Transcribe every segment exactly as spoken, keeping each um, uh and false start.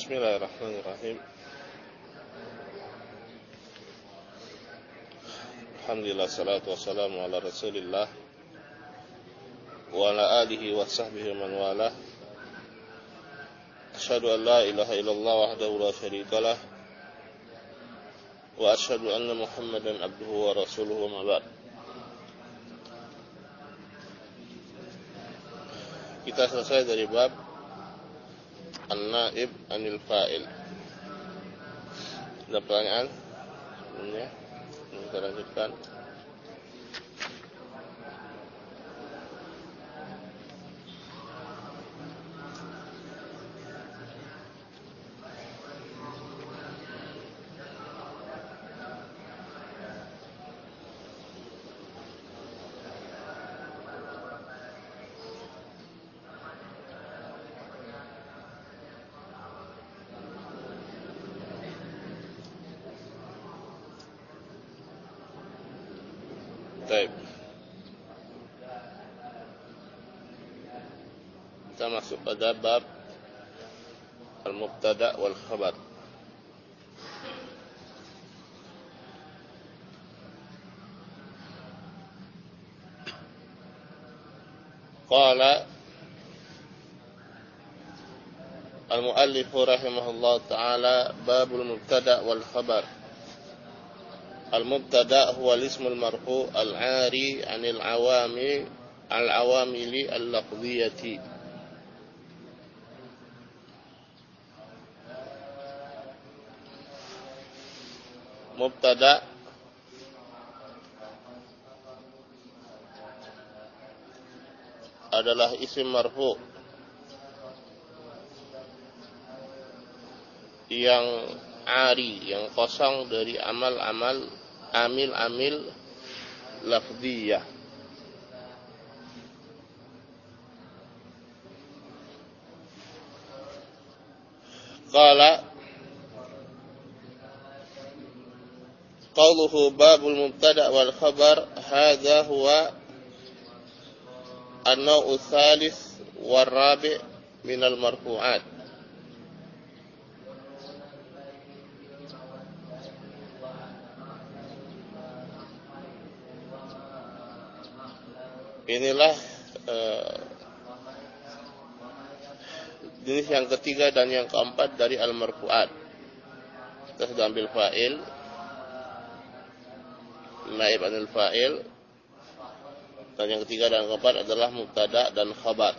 Bismillahirrahmanirrahim. Alhamdulillah, salatu wassalamu ala Rasulillah wa ala alihi wa sahbihi man walah. Asyhadu an la ilaha illallah wahdahu la syarikalah wa asyhadu anna Muhammadan abduhu wa rasuluhu ma ba'd. Kita selesai dari bab An-Naib Anil Fa'il. Ada pertanyaan? Sebelumnya kita lanjutkan. Baik. Kita masuk pada bab Al-Mubtada' wal Khabar. Qala Al-Muallif rahimahullah ta'ala babul Mubtada' wal Khabar. Al-Mubtada' huwa al-ismul marfu' al-'ari 'anil 'awami al-'awamili al-lafdhiyyati. Mubtada' adalah isim marfu' yang 'ari, yang kosong dari amal-amal amil-amil lafdhiyah. Qala qawluhu babul mubtada' wal khabar hadha huwa an-naw'u tsalits war rabi' min al-marfu'at. Inilah uh, jenis yang ketiga dan yang keempat dari al-marfu'at. Kita sudah ambil fa'il, naib anil fa'il, dan yang ketiga dan yang keempat adalah mubtada' dan khabar.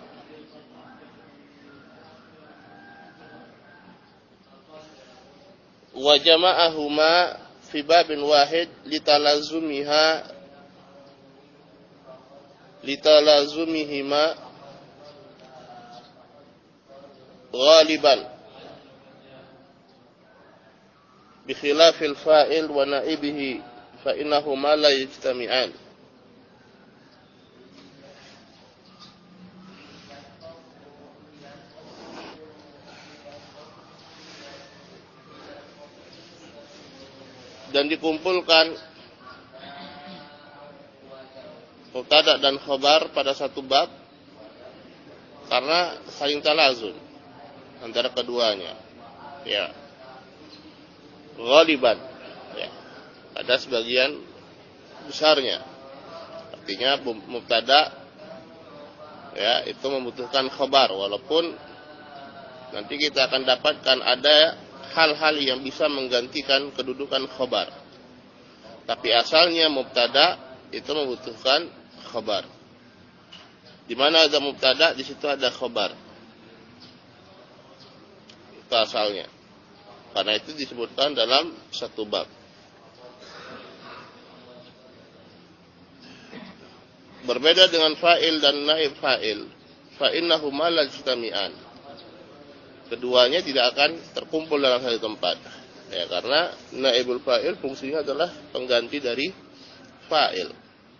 Wa jama'ahuma fi babin wahid litalazumiha litalazumihima ghaliban bikhilafil fa'il wa naibihi fa innahuma la yajtami'an. Dan dikumpulkan mubtada' dan khabar pada satu bab karena saling talazum antara keduanya. Ya. Ghaliban. Ya. Ada sebagian besarnya. Artinya mubtada' ya itu membutuhkan khabar, walaupun nanti kita akan dapatkan ada hal-hal yang bisa menggantikan kedudukan khabar. Tapi asalnya mubtada' itu membutuhkan khabar. Di mana ada mubtada', di situ ada khabar. Itu asalnya. Karena itu disebutkan dalam satu bab. Berbeda dengan fa'il dan naib fa'il. Fa'innahuma la yajtami'an. Keduanya tidak akan terkumpul dalam satu tempat. Ya, karena naibul fa'il fungsinya adalah pengganti dari fa'il.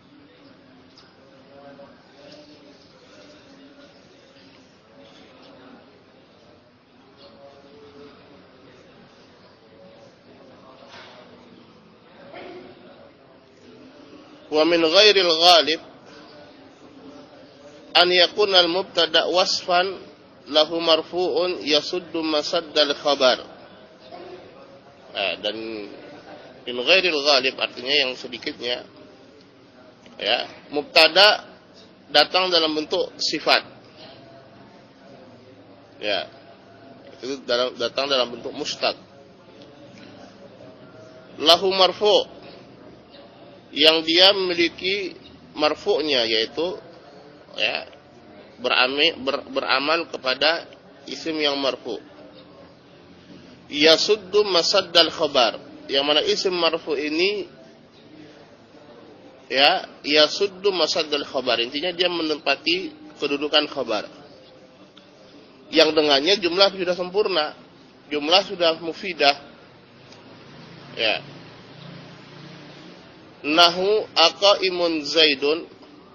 Wa min ghairil ghalib an yakuna al-mubtada' wasfan lahu marfu'un yasuddu masaddal khabar. Nah, dan min ghairil ghalib artinya yang sedikitnya, ya, mubtada datang dalam bentuk sifat, ya, itu datang dalam bentuk mustaq. Lahu marfu' yang dia memiliki marfu'nya, yaitu, ya, berami, ber, beramal kepada isim yang marfu'. Yasuddu masaddal khabar, yang mana isim marfu' ini, ya, yasuddu masaddal khabar, intinya dia menempati kedudukan khabar, yang dengannya jumlah sudah sempurna, jumlah sudah mufidah, ya. Nahu aqaimun zaidun,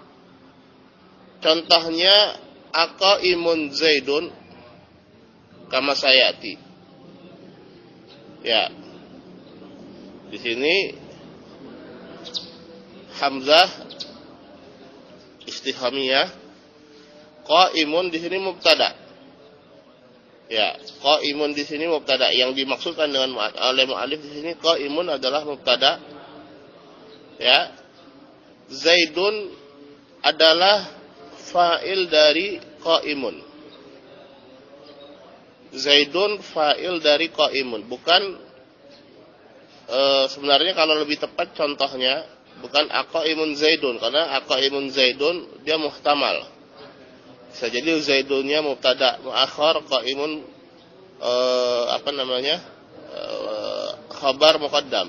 contohnya aqaimun zaidun kama sayati. Ya, di sini hamzah istifhamiyah, qaimun di sini mubtada. Ya, qaimun di sini mubtada. Yang dimaksudkan dengan oleh mu'allif di sini qaimun adalah mubtada. Ya, zaidun adalah fa'il dari qaimun. Zaidun fa'il dari qaimun, bukan, e, sebenarnya kalau lebih tepat contohnya bukan aqaimun zaidun, karena aqaimun zaidun dia muhtamal. Bisa jadi zaidunnya mubtada muakhar, qaimun e, apa namanya? E, khabar muqaddam.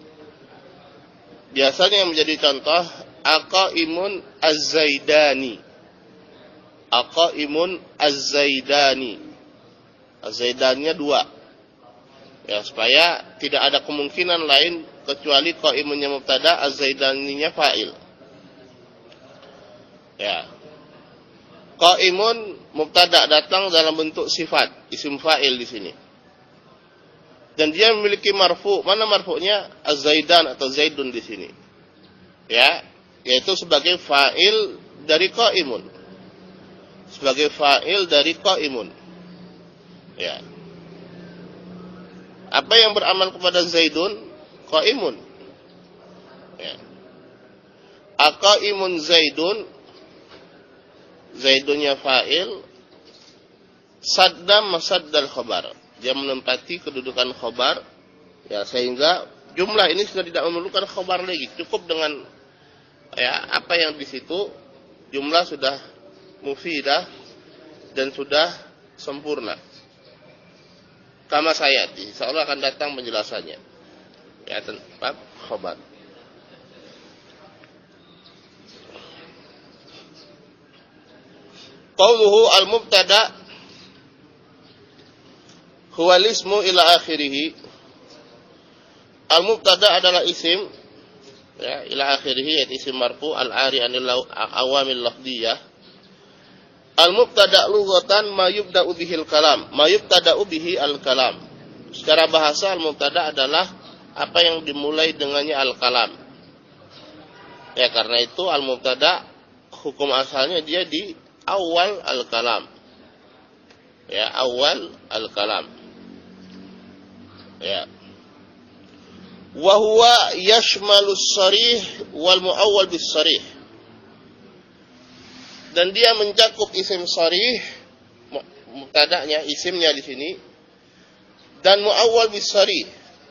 Biasanya yang menjadi contoh aqaimun az-zaidani. Aqaimun az-zaidani. Az-zaidannya dua, ya, supaya tidak ada kemungkinan lain kecuali qaimunnya mubtada, az-zaidaninya fa'il. Ya, qaimun mubtada datang dalam bentuk sifat, isim fa'il di sini, dan dia memiliki marfu. Mana marfu'nya? Az-zaidan atau zaidun di sini, ya, yaitu sebagai fa'il dari qaimun, sebagai fa'il dari qaimun. Ya. Apa yang beramal kepada zaidun? Qaimun. Ya. Aqaimun zaidun, zaidunnya fa'il, sadda masaddal khabar, dia menempati kedudukan khabar, ya, sehingga jumlah ini sudah tidak memerlukan khabar lagi, cukup dengan, ya, apa yang di situ jumlah sudah mufidah dan sudah sempurna. Kama sayati, seolah akan datang penjelasannya, ya, tentang khabar. Qauluhu al-mubtada huwa al-ismu ila akhirih. Al-mubtada adalah isim, ya, ila akhirih, yaitu isim marfu al-ari anil awamil lafdiyah. Al-mubtada lughatan ma yubda'u bihil kalam, ma yubtada'u bihi al-kalam. Secara bahasa al-mubtada adalah apa yang dimulai dengannya al-kalam. Ya, karena itu al-mubtada hukum asalnya dia di awal al-kalam. Ya, awal al-kalam. Ya. Wa huwa yashmalus sarih wal muawwal bis sarih. Dan dia mencakup isim sarih, mubtada'nya, isimnya di sini, dan muawwal bis sarih.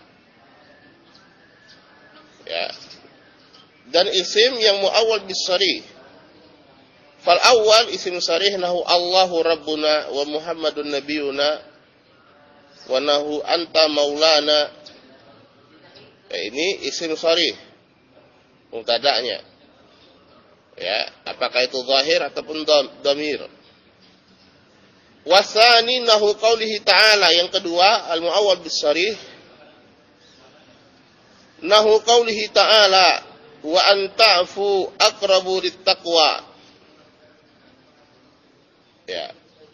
Ya. Dan isim yang muawwal bis sarih. Fal awwal isim sarih nahu Allahu rabbuna wa Muhammadun nabiyuna wa nahu anta maulana. Ya, ini isim sarih, mubtada'nya. Ya, apakah itu zahir ataupun dhamir. Wasani nahu qaulihi ta'ala, yang kedua al-muawwal bis sarih nahu qaulihi ta'ala wa anta'fu aqrabu littaqwa. Ya.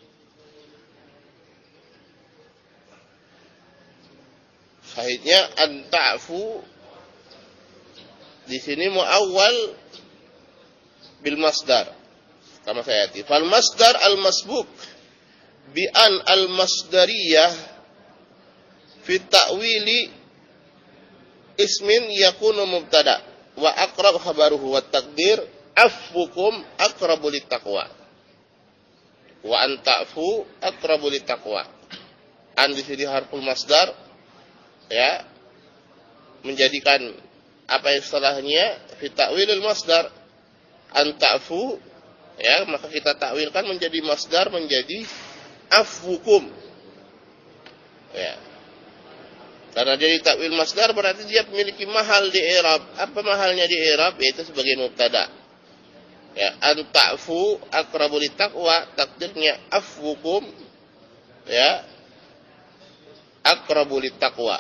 Sahihnya anta'fu di sini muawwal bil masdar, kama sayati. Fal masdar al masbuk bi an al-masdariyah fi ta'wili ismin yakunu mubtada wa aqrab khabaruhu wa taqdir affukum aqrabu littaqwa wa an ta'fu aqrabu littaqwa. An di sini harful masdar, ya, menjadikan apa istilahnya fi ta'wilil masdar an ta'fu, ya, maka kita takwilkan menjadi masdar menjadi afwukum, ya. Karena jadi takwil masdar berarti dia memiliki mahal di i'rab. Apa mahalnya di i'rab? Yaitu sebagai mubtada. Ya, an ta'fu aqrabu littaqwa, takdirnya afwukum, ya, aqrabu littaqwa.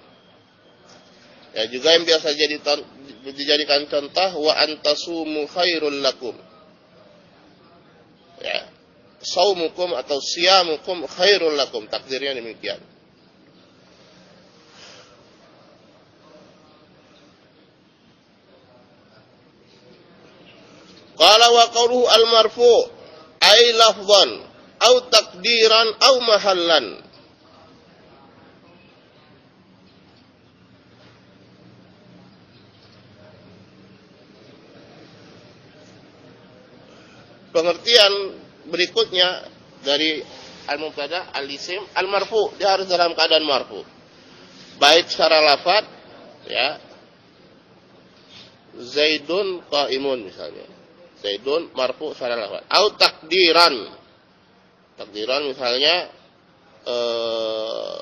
Ya, juga yang biasa jadi dijadikan contoh wa antasumu khairul lakum. Ya, saumukum atau siyamukum khairul lakum, takdirnya demikian. Qala wa qawluhu al-marfu' ay lafdhan aw taqdiran aw mahallan. Pengertian berikutnya dari al-mubtada al-isim al-marfu', dia harus dalam keadaan marfu'. Baik secara lafaz, ya. Zaidun qa'imun misalnya. Zaidun marfu secara lafaz. Au takdiran. Takdiran misalnya eh,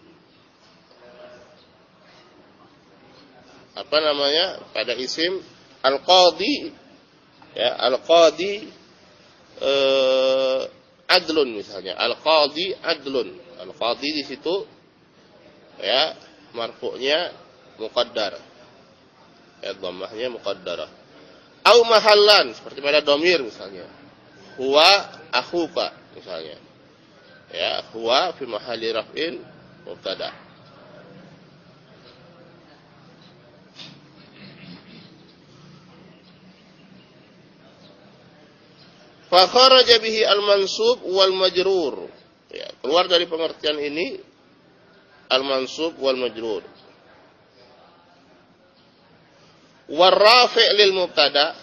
apa namanya? Pada isim al-qadi, ya, al-qadi eh, adlun misalnya. Al-qadi adlun. Al-qadi di situ, ya, marfu'nya muqaddar. Ya, dhammahnya muqaddarah. Au mahallan, seperti pada domir misalnya. Huwa akhuka misalnya. Ya, huwa fi mahalli raf'in mubtada. Fa kharaja bihi al-mansub wal majrur. Ya, keluar dari pengertian ini al-mansub wal majrur. Warrafi' lil mubtada,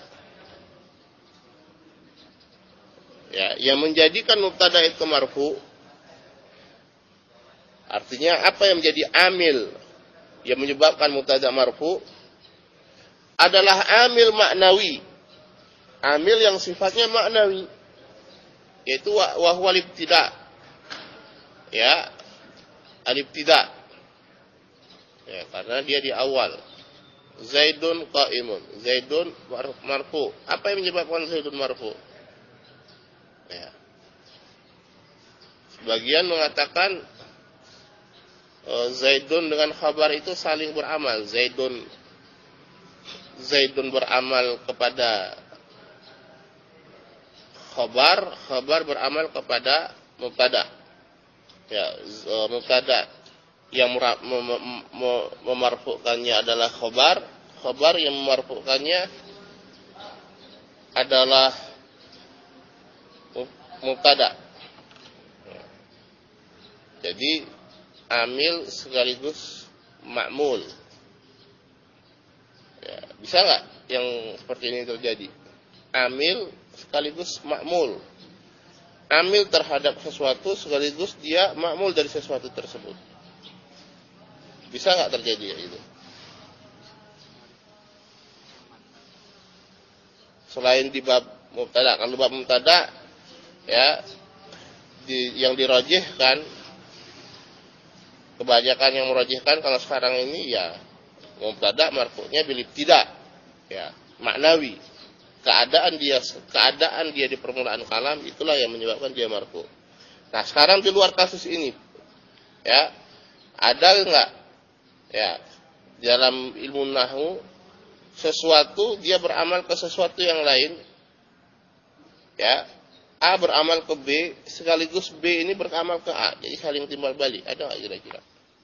ya, yang menjadikan mubtada itu marfu, artinya apa yang menjadi amil yang menyebabkan mubtada marfu adalah amil maknawi, amil yang sifatnya maknawi, yaitu wa huwa al-ibtida, ya, al-ibtida, ya, karena dia di awal. Zaidun qa'imun. Zaidun marfu. Apa yang menyebabkan Zaidun marfu? Ya. Sebagian mengatakan uh, Zaidun dengan khabar itu saling beramal. Zaidun Zaidun beramal kepada khabar, khabar beramal kepada mubtada. Ya, uh, mubtada yang memarfukannya adalah khobar, khobar yang memarfukannya adalah mubtada. Jadi amil sekaligus ma'mul. Ya, bisa nggak yang seperti ini terjadi? Amil sekaligus ma'mul. Amil terhadap sesuatu sekaligus dia ma'mul dari sesuatu tersebut. Bisa nggak terjadi ya itu? Selain di bab mubtada, kalau bab mubtada, ya, di, yang dirajihkan, kebanyakan yang merajihkan kalau sekarang ini ya mubtada marfu'nya bil ibtida, ya, maknawi. Keadaan dia keadaan dia di permulaan kalam itulah yang menyebabkan dia marfu'. Nah, sekarang di luar kasus ini, ya, ada enggak, ya, dalam ilmu nahwu sesuatu dia beramal ke sesuatu yang lain, ya, A beramal ke B sekaligus B ini beramal ke A, jadi saling timbal balik. Ada nggak kira-kira?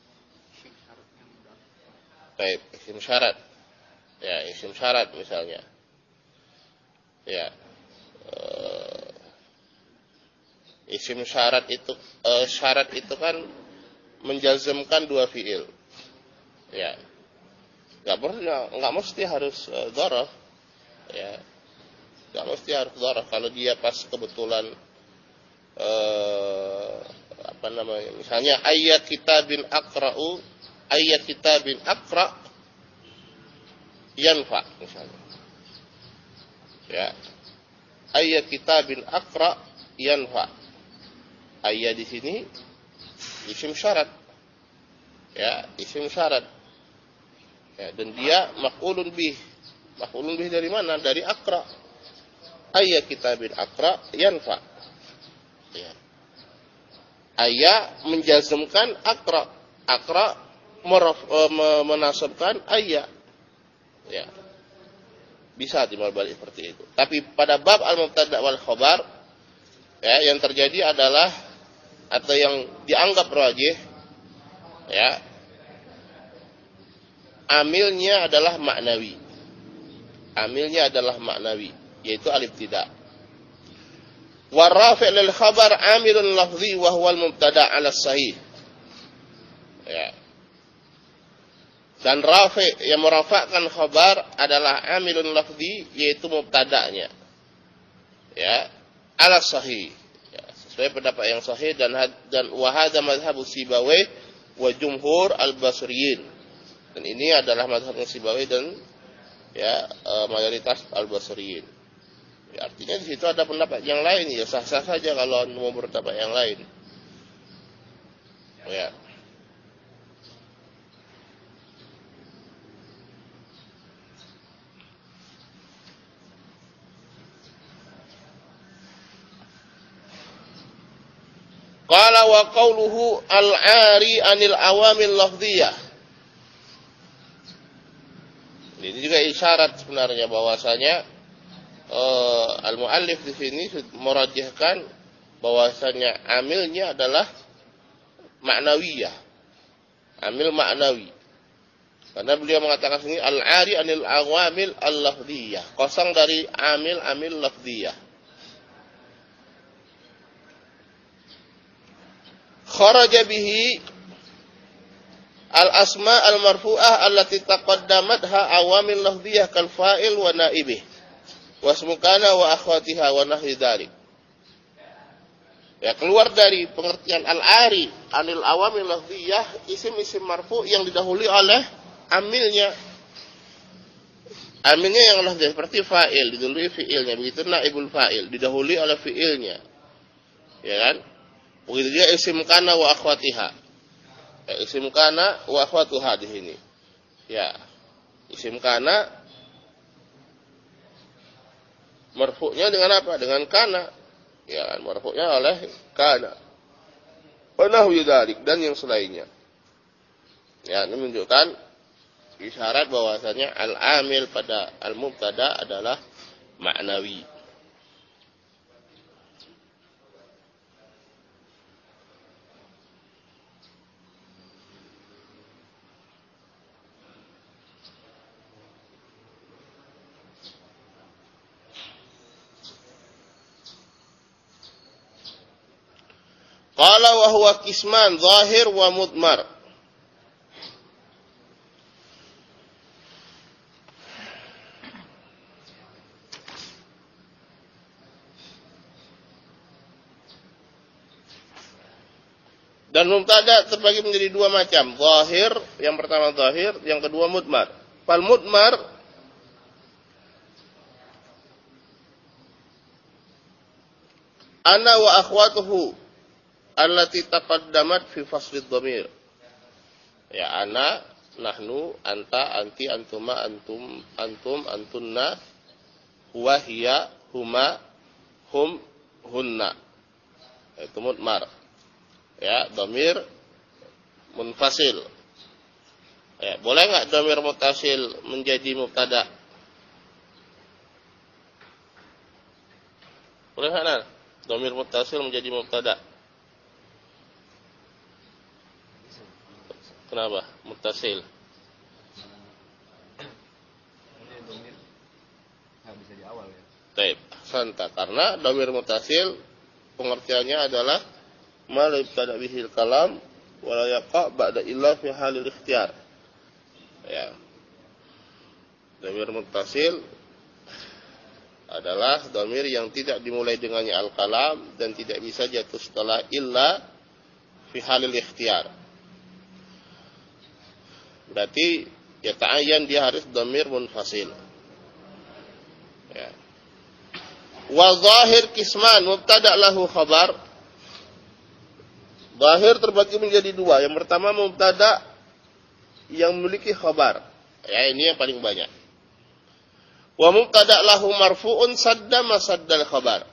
Baik, isim syarat, ya, isim syarat misalnya, ya, Isim syarat itu e, syarat itu kan menjazmkan dua fiil. Ya. Enggak perlu enggak mesti harus e, dzaraf. Ya. Enggak mesti harus dzaraf kalau dia pas kebetulan e, apa namanya? Misalnya ayat kitabin aqra'u, ayat kitabin aqra' yanfa misalnya. Ya. Ayat kitabin aqra' yanfa. Ayat di sini isim syarat. Ya, isim syarat. Ya, dan dia maf'ulun bih. Maf'ulun bih dari mana? Dari aqra. Ayat kitabin aqra yanfa. Ya. Ayat menjazmkan aqra. Aqra meraf, e, menasabkan ayat. Ya. Bisa timbal balik seperti itu. Tapi pada bab al-mubtada wal khabar, ya, yang terjadi adalah atau yang dianggap rajih, ya, amilnya adalah maknawi. Amilnya adalah maknawi, yaitu al-ibtida. Warafi' lil khabar amilun lafzi wa huwa al-mubtada' ala sahih. Ya. Dan rafi' yang merafa'kan khabar adalah amilun lafzi, yaitu mubtada'nya. Ya, ala sahih. Sesuai pendapat yang sahih dan dan wahada mazhabu Sibawi wa jumhur al-Basriyin. Dan ini adalah mazhab Sibawi dan ya e, mayoritas al-Basriyin. Ya, artinya di situ ada pendapat yang lain, ya sah-sah saja kalau mau berpendapat yang lain. Ya. Qala wa qawluhu al-'ari 'anil awamil lafdhiyah. Ini juga isyarat sebenarnya bahwasanya uh, al-muallif di sini merajihkan bahwasanya amilnya adalah maknawiyah. Amil maknawi. Karena beliau mengatakan sini al-'ari 'anil awamil al-lafdhiyah, kosong dari amil-amil lafdhiyah. Kharaja bihi al-asma al-marfu'ah allati taqaddamatha awamil lafdhiyah kal fa'il wa naibih wasmukana wa akhwatiha wa nahwi dzalik. Ya, keluar dari pengertian al-'ari anil awamil lafdhiyah isim-isim marfu' yang didahului oleh amilnya. Amilnya yang lafdhiyah seperti fa'il didahului fi'ilnya, begitu naibul fa'il didahului oleh fi'ilnya. Ya kan? Begitu juga isim kana wa akhwatiha. Ya, isim kana wa akhwatuha di sini. Ya. Isim kana marfu'nya dengan apa? Dengan kana. Ya, marfu'nya oleh kana. Wa nahwi dzalik dan yang selainnya. Ya, ini menunjukkan isyarat bahwasanya al-amil pada al-mubtada adalah maknawi. Qala wa huwa qisman zahir wa mudmar. Dan mubtada terbagi menjadi dua macam, zahir, yang pertama zahir, yang kedua mudmar. Fal mudmar ana wa akhwatuhu allati taqaddamat fi fasli dhamir. Ya, ana, nahnu, anta, anti, antuma, antum, antum, antunna, huwa, hiya, huma, hum, hunna. Itu mudmar. Ya, dhamir munfasil. Ya, boleh enggak dhamir muttasil menjadi mubtada? Boleh enggak? Dhamir muttasil menjadi mubtada? Kenapa? Muttasil. Ini dhamir bisa di awal ya. Baik, santa karena dhamir muttasil pengertiannya adalah ma la yubtada bihil kalam wa la yaqa ba'da illa fi halil ikhtiyar. Ya. Dhamir muttasil adalah dhamir yang tidak dimulai dengannya al-kalam dan tidak bisa jatuh setelah illa fi halil ikhtiyar. Berarti ya ta'ayyan dia harus dhamir munfasil. Ya. Wa zahir kisman mubtada lahu khabar. Zahir terbagi menjadi dua. Yang pertama mubtada yang memiliki khabar. Ya, ini yang paling banyak. Wa mubtada lahu marfu'un sadda masaddal khabar.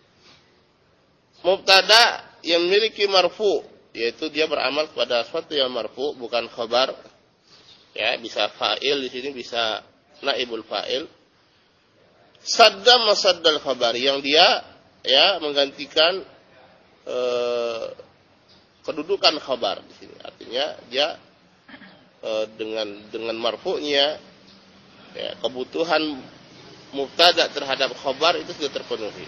Mubtada yang memiliki marfu, yaitu dia beramal kepada sesuatu yang marfu, bukan khabar. Ya, bisa fa'il di sini, bisa naibul fa'il. Sadda masaddal khabar, yang dia ya menggantikan eh, kedudukan khabar di sini. Artinya dia eh, dengan dengan marfu'nya ya, kebutuhan mubtada terhadap khabar itu sudah terpenuhi.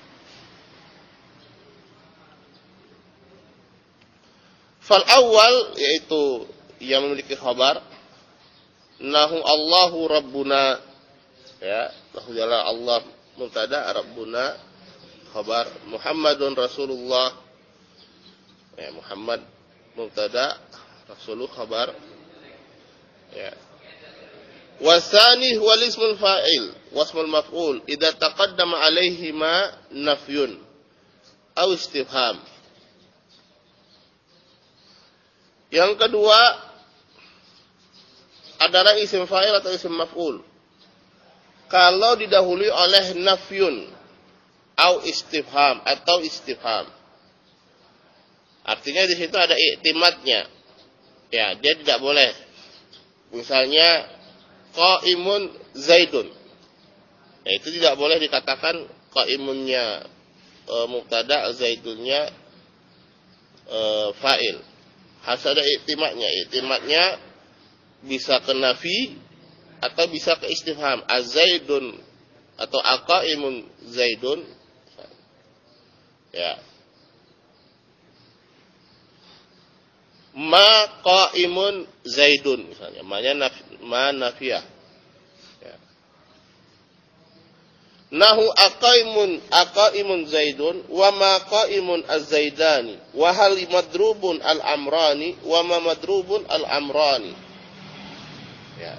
Fal awal yaitu yang memiliki khabar, nahu Allahu Rabbuna, ya, nahu jalla Allah mubtada, Rabbuna khabar, Muhammadun Rasulullah, ya, Muhammad mubtada, Rasulullah khabar, ya. Wasani wal ismul fa'il wasmul maf'ul idza taqaddama alaihi ma nafyun aw istifham. Yang kedua adalah isim fa'il atau isim maf'ul kalau didahului oleh nafyun atau istifham atau istifham. Artinya di situ ada i'timadnya. Ya, dia tidak boleh. Misalnya qaimun zaidun. Nah, itu tidak boleh dikatakan qaimunnya e, mubtada, zaidunnya e, fa'il. Harus ada i'timadnya. I'timadnya bisa ke nafi atau bisa ke istifham. Az-zaidun atau aqaimun zaidun. Ya. Ma qaimun zaidun misalnya, ma-nya naf, ma nafiyah. Ya. Nahu aqaimun aqaimun zaidun wa ma qaimun az-zaidani wa hal madrubun al-amrani wa ma madrubun al-amrani. Ya.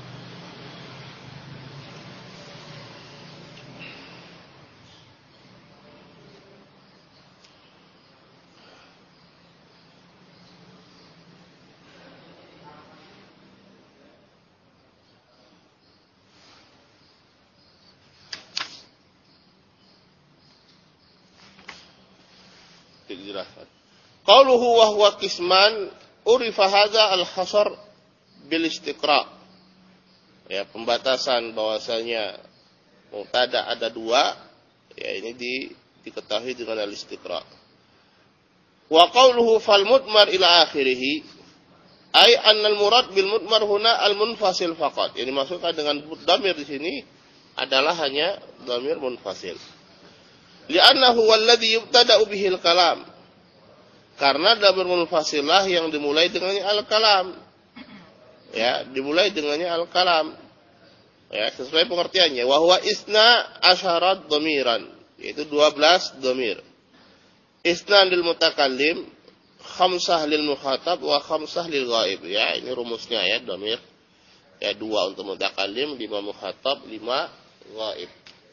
Dijelaskan. Qauluhu wa huwa qisman urifa hadza al-hasr bil istiqra. Ya, pembatasan bahwasanya mubtada ada dua, ya ini di, diketahui dengan al-istiqra. Wa qauluhu fal mudmar ila akhirih ay anna al-murad bil mudmar huna al-munfasil faqat. Yang dimaksudkan dengan dhamir di sini adalah hanya dhamir munfasil. Li'annahu walladhi yubtada'u bihil kalam. Karena dhamir munfasilah yang dimulai dengannya al-kalam. Ya, dimulai dengannya al-kalam. Ya, sesuai pengertiannya. Wa huwa isna asharat dhamiran. Yaitu dua belas dhamir. Isna lil mutakallim, khamsah lil mukhatab, wa khamsah lil ghaib. Ya, ini rumusnya ya, dhamir. Ya, dua untuk mutakallim, lima mukhatab, lima ghaib.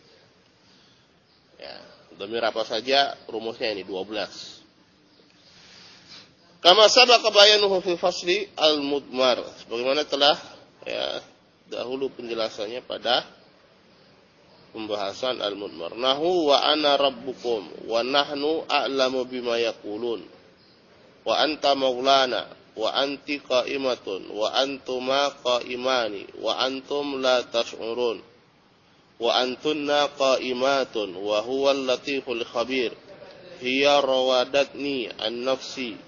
Ya. Dhamir apa saja rumusnya ini dua belas. Kama sabaqa bayanuhu fi fasli al-mudmar. Sebagaimana telah ya dahulu penjelasannya pada pembahasan al-mudmar. Nahu wa ana rabbukum wa nahnu a'lamu bima yaqulun. Wa anta maulana wa anti qa'imatun wa antuma qa'imani wa antum la tash'urun. Wa antunna qa'imatun wa huwa al-latiful khabir hiya rawadatni an nafsi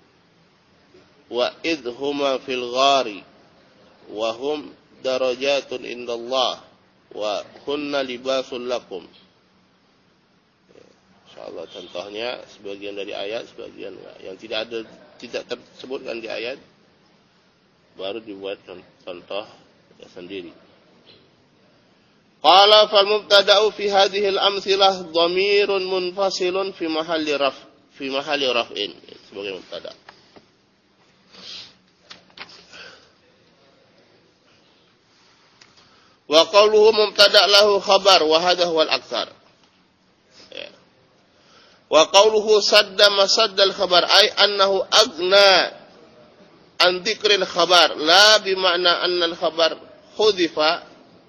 wa idhuma fil ghari wa hum darajatun indallah wa hunna libasul lakum. Insyaallah contohnya sebagian dari ayat, sebagian enggak. Yang tidak ada tidak tersebutkan di ayat baru dibuat contoh ya sendiri. Qala fal mubtada'u fi hadhihi al-amthilah dhamirun munfasilun fi mahalli raf fi mahalli raf'in sebagai mubtada'. Wa qawluhu mubtada' lahu khabar wa hadha huwa al-aktsar. Ya. Wa qawluhu sadda masaddal khabar ay annahu aghna an dzikril khabar la bima'na anna al-khabar khudifa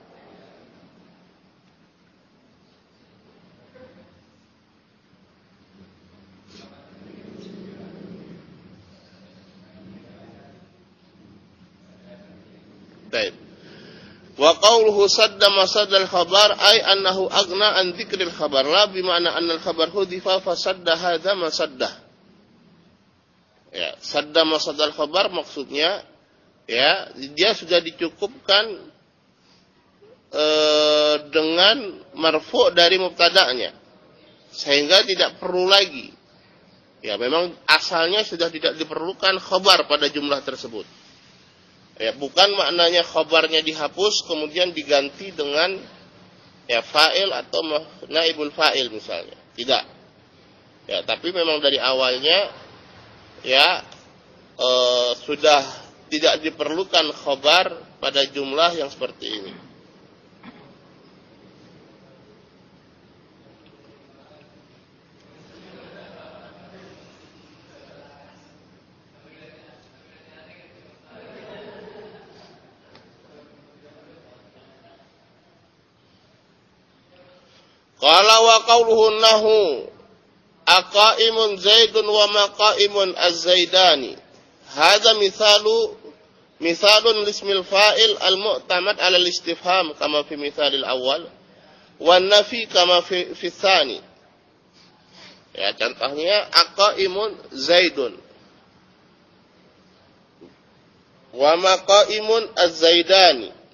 Baik. Wa qawluhu sadda masaddal khabar ay annahu aghna an dzikril khabar la bima'na anna al-khabar hudifa fa sadda hadza masaddah. Ya, sadda masaddal khabar maksudnya ya, dia sudah dicukupkan e, dengan marfu' dari mubtada'nya. Sehingga tidak perlu lagi. Ya, memang asalnya sudah tidak diperlukan khabar pada jumlah tersebut. Ya, bukan maknanya khabarnya dihapus kemudian diganti dengan ya fa'il atau naibul fa'il misalnya. Tidak. Ya, tapi memang dari awalnya ya e, sudah tidak diperlukan khabar pada jumlah yang seperti ini. Qala wa qawluhu nahu aqaimun zaidun wa maqaimun az-zaidani. Hadza mithalu mithalun lismil fa'il al-mu'tamad 'ala al-istifham kama fi mithalil awal wa nafi kama fi fi tsani. Ya, contohnya aqaimun zaidun wa maqaimun az-zaidani.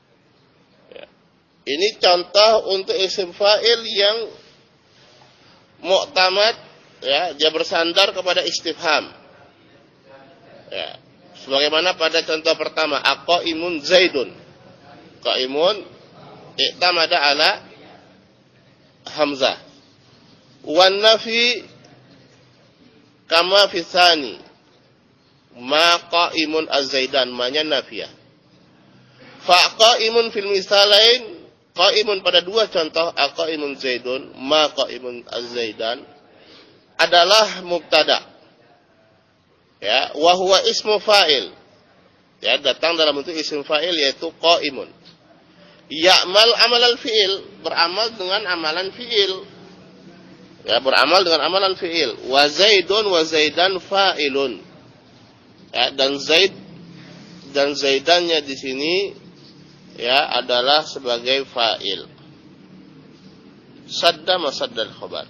Ini contoh untuk isim fa'il yang mu'tamad ya, dia bersandar kepada istifham. Ya, sebagaimana pada contoh pertama, aqaimun zaidun. Qaimun i'tamada ala hamzah. Wan nafi kama fi tsani. Ma qaimun az-zaidan, manya nafiyah. Fa qaimun fil misalain, qaimun pada dua contoh aqaimun zaidun ma qaimun az-zaidan adalah mubtada. Ya, wa huwa ismu fa'il. Ya, datang dalam bentuk isim fa'il yaitu qaimun. Ya'mal amalal fi'il, beramal dengan amalan fi'il. Ya, beramal dengan amalan fi'il. Wa zaidun wa zaidan fa'ilun. Ya, dan zaid dan zaidannya di sini ya adalah sebagai fa'il. Sadda masaddal khabar.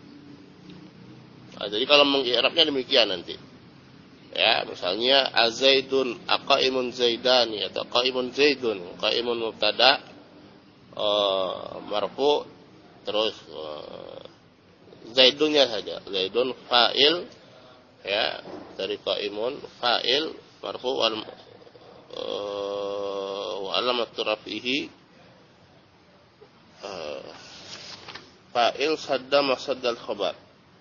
Nah, jadi kalau mengi'rabnya demikian nanti. Ya, misalnya azaidun aqaimun zaidani atau qaimun zaidun, qaimun mubtada uh, marfu terus uh, zaidunnya saja. Zaidun fa'il ya dari qaimun fa'il marfu wal uh, wa alamat rafihi uh, fa'il sadda masaddal khabar.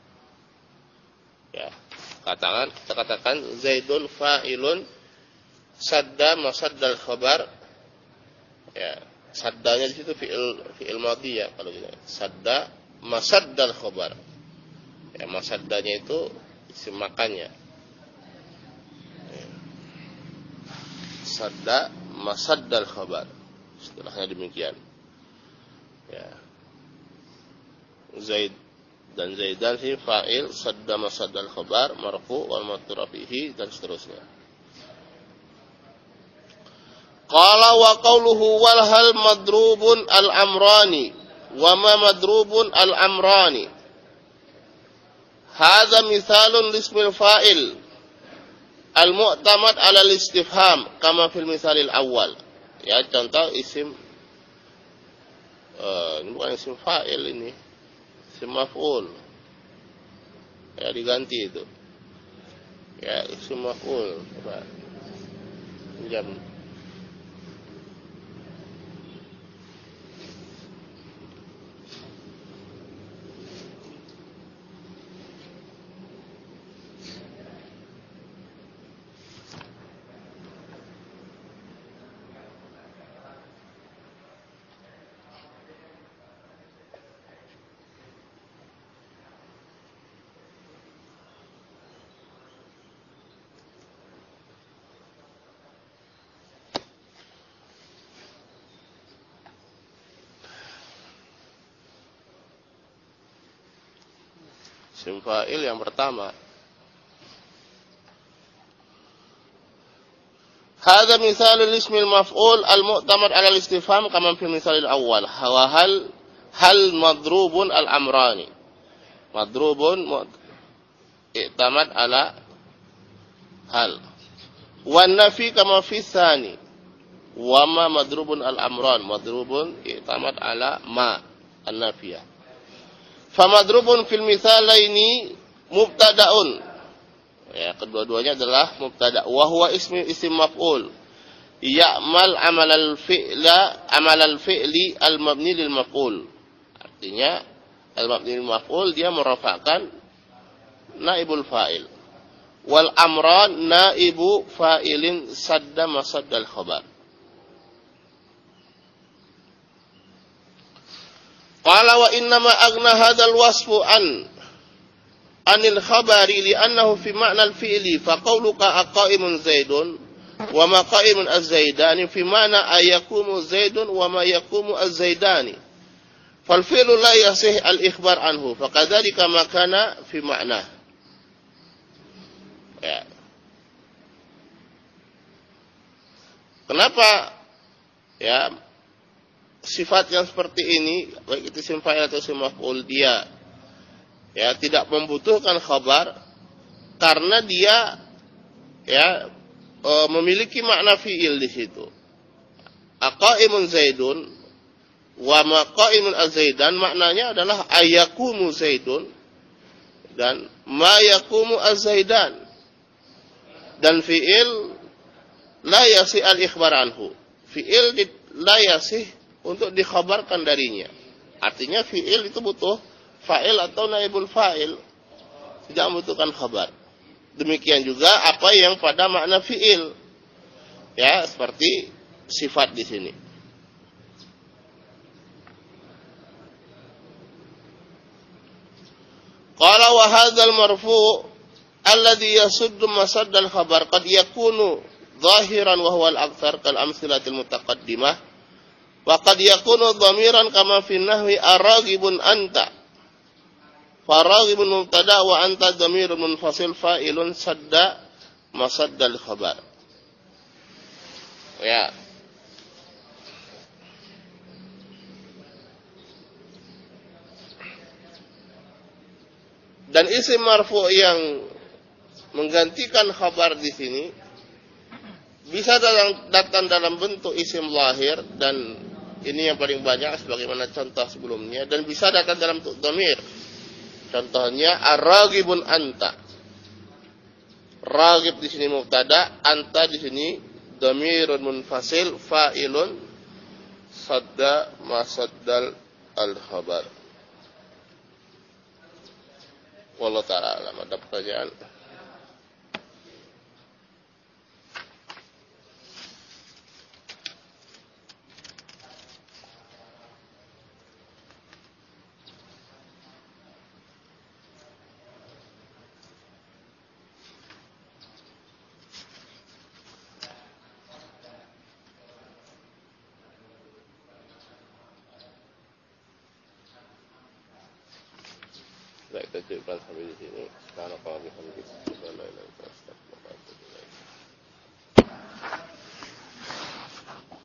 Ya, katakan kita katakan zaidun fa'ilun sadda masaddal khabar. Ya, saddanya di situ fi'il fi'il madhi ya kalau gitu. Sadda masaddal khabar. Ya, masaddanya itu isim makannya. Ya. Sadda masaddal khabar. Istilahnya demikian. Ya. Zaid dan zaidan sih fa'il sadda masaddal khabar marfu wal maf'ul bihi dan seterusnya. Qala wa qawluhu wal hal madrubun al amrani wa ma madrubun al amrani. Hadza mithalun lismil fa'il al mu'tamad 'ala al istifham kama fil misalil awal. Ya, contoh isim uh, ini bukan isim fa'il ini. Isim maf'ul. Ya, diganti itu. Ya, isim maf'ul. Coba. Jam. Isim fa'il yang pertama. Hadza misalul ismil maf'ul al-mu'tamad 'ala al-istifham kama fi misalil awwal. Wa hal hal madrubun al-amrani. Madrubun mu'tamad 'ala hal. Wa nafi kama fi tsani. Wa ma madrubun al-amran. Madrubun i'tamad 'ala ma an-nafiyah. Famadrubun fil misalaini mubtada'un. Ya, kedua-duanya adalah mubtada'. Wa huwa ismi isim maf'ul. Ya'mal amalal fi'la amalal fi'li al-mabni lil maf'ul. Artinya al-mabni lil maf'ul dia merafa'kan naibul fa'il. Wal amran naibu fa'ilin sadda masaddal khabar. Qala wa innama agna hadzal wasfu an anil khabari li'annahu fi ma'na al-fi'li fa qawluka aqaimun zaidun wa ma qaimun az-zaidani fi ma'na ayakumu zaidun wa ma yakumu az-zaidani fal fi'lu la yasih al-ikhbar anhu fa kadzalika ma kana fi ma'na. Ya. Kenapa ya sifat yang seperti ini, baik itu isim fa'il atau isim maf'ul, dia ya tidak membutuhkan khabar karena dia ya e, memiliki makna fi'il di situ. Aqaimun zaidun wa ma qaimun az-zaidan maknanya adalah ayakumu zaidun dan ma yakumu az-zaidan. Dan fi'il la yasih al-ikhbar anhu. Fi'il la yasih untuk dikhabarkan darinya. Artinya fi'il itu butuh fa'il atau naibul fa'il. Tidak membutuhkan khabar. Demikian juga apa yang pada makna fi'il. Ya, seperti sifat di sini. Qala wa hadzal marfu' alladhi yasuddu masaddal khabar qad yakunu zahiran wa huwa al-aktsar kal amsilatil mutaqaddimah. Wa qad yakunu dhamiran kama fi nahwi araghibun anta. Faraghibun mubtada wa anta dhamirun munfasil fa'ilun sadda masaddal khabar. Ya. Dan isim marfu' yang menggantikan khabar di sini bisa datang, datang dalam bentuk isim lahir, dan ini yang paling banyak sebagaimana contoh sebelumnya, dan bisa datang dalam bentuk dhamir. Contohnya ar-raghibun anta. Raghib di sini mubtada, anta di sini dhamirun munfasil fa'ilun sadda masaddal al-khabar. Wallahu ta'ala alam. Ada pertanyaan? Kita cukupkan sampai di sini. Sekarang kalau kita